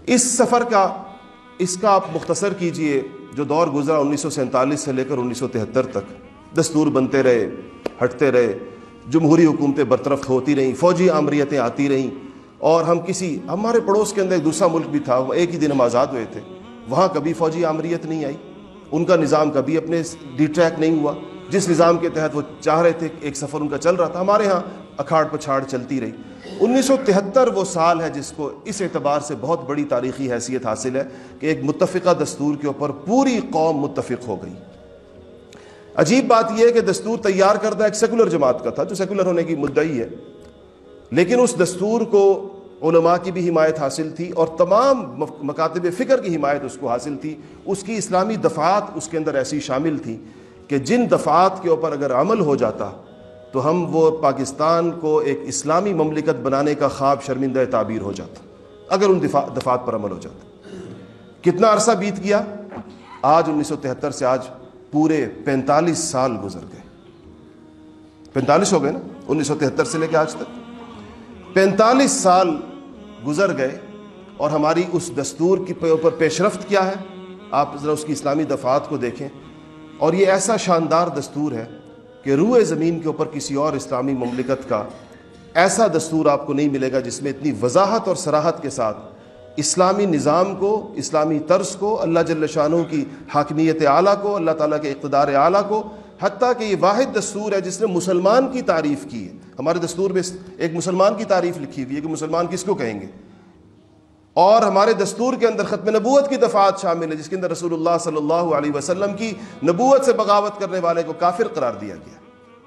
اس سفر اس کا آپ مختصر کیجئے جو دور گزرا 1947 سے لے کر 1973 تک، دستور بنتے رہے، ہٹتے رہے، جمہوری حکومتیں برطرف ہوتی رہیں، فوجی آمریتیں آتی رہیں، اور ہمارے پڑوس کے اندر ایک دوسرا ملک بھی تھا، ایک ہی دن ہم آزاد ہوئے تھے، وہاں کبھی فوجی آمریت نہیں آئی، ان کا نظام کبھی اپنے ڈی ٹریک نہیں ہوا، جس نظام کے تحت وہ چاہ رہے تھے ایک سفر ان کا چل رہا تھا، ہمارے ہاں اکھاڑ پچھاڑ چلتی رہی۔ 1973 وہ سال ہے جس کو اس اعتبار سے بہت بڑی تاریخی حیثیت حاصل ہے کہ ایک متفقہ دستور کے اوپر پوری قوم متفق ہو گئی۔ عجیب بات یہ ہے کہ دستور تیار کردہ ایک سیکولر جماعت کا تھا جو سیکولر ہونے کی مدعی ہے، لیکن اس دستور کو علماء کی بھی حمایت حاصل تھی اور تمام مکاتب فکر کی حمایت اس کو حاصل تھی۔ اس کی اسلامی دفعات اس کے اندر ایسی شامل تھیں کہ جن دفعات کے اوپر اگر عمل ہو جاتا تو وہ پاکستان کو ایک اسلامی مملکت بنانے کا خواب شرمندہ تعبیر ہو جاتا اگر ان دفعات پر عمل ہو جاتا۔ کتنا عرصہ بیت گیا؟ آج 1973 سے آج پورے 45 سال گزر گئے، 45 ہو گئے نا، 1973 سے لے کے آج تک 45 سال گزر گئے، اور ہماری اس دستور کی اوپر پیش رفت کیا ہے؟ آپ ذرا اس کی اسلامی دفعات کو دیکھیں، اور یہ ایسا شاندار دستور ہے کہ روئے زمین کے اوپر کسی اور اسلامی مملکت کا ایسا دستور آپ کو نہیں ملے گا جس میں اتنی وضاحت اور صراحت کے ساتھ اسلامی نظام کو، اسلامی طرز کو، اللہ جل شانہ کی حاکمیت اعلیٰ کو، اللہ تعالیٰ کے اقتدار اعلیٰ کو، حتیٰ کہ یہ واحد دستور ہے جس نے مسلمان کی تعریف کی ہے۔ ہمارے دستور میں ایک مسلمان کی تعریف لکھی ہوئی ہے کہ مسلمان کس کو کہیں گے، اور ہمارے دستور کے اندر ختم نبوت کی دفعات شامل ہے جس کے اندر رسول اللہ صلی اللہ علیہ وسلم کی نبوت سے بغاوت کرنے والے کو کافر قرار دیا گیا،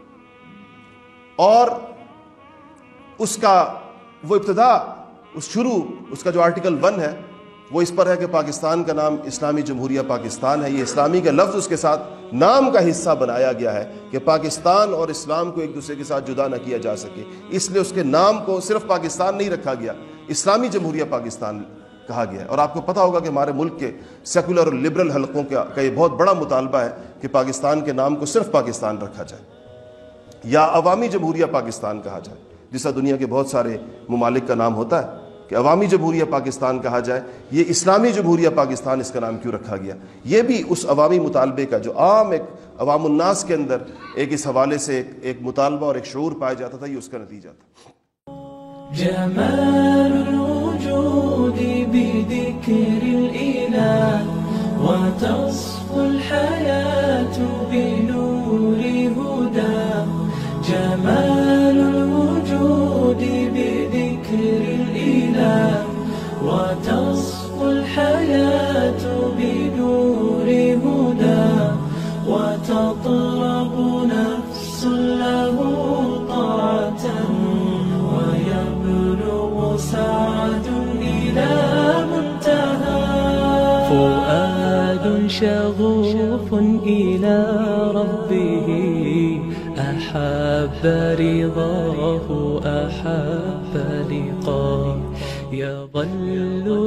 اور اس کا وہ ابتدا، اس کا جو آرٹیکل 1 ہے وہ اس پر ہے کہ پاکستان کا نام اسلامی جمہوریہ پاکستان ہے۔ یہ اسلامی کا لفظ اس کے ساتھ نام کا حصہ بنایا گیا ہے کہ پاکستان اور اسلام کو ایک دوسرے کے ساتھ جدا نہ کیا جا سکے، اس لیے اس کے نام کو صرف پاکستان نہیں رکھا گیا، اسلامی جمہوریہ پاکستان کہا گیا ہے۔ اور آپ کو پتہ ہوگا کہ ہمارے ملک کے سیکولر اور لبرل حلقوں کا یہ بہت بڑا مطالبہ ہے کہ پاکستان کے نام کو صرف پاکستان رکھا جائے یا عوامی جمہوریہ پاکستان کہا جائے، جیسا دنیا کے بہت سارے ممالک کا نام ہوتا ہے کہ عوامی جمہوریہ پاکستان کہا جائے۔ یہ اسلامی جمہوریہ پاکستان اس کا نام کیوں رکھا گیا؟ یہ بھی اس عوامی مطالبے کا جو عام ایک عوام الناس کے اندر ایک اس حوالے سے ایک مطالبہ اور ایک شعور پایا جاتا تھا، یہ اس کا نتیجہ تھا۔ جمال الوجود بذكر الإله وتصفو الحياة بنور هدى، جمال الوجود بذكر الإله وتصفو الحياة بنور هدى، وتطلب نفس له طاعة ويبلغ سعد إلى منتهى، فؤاد شغوف إلى ربه أحب رضاه أحب لقاه، يظل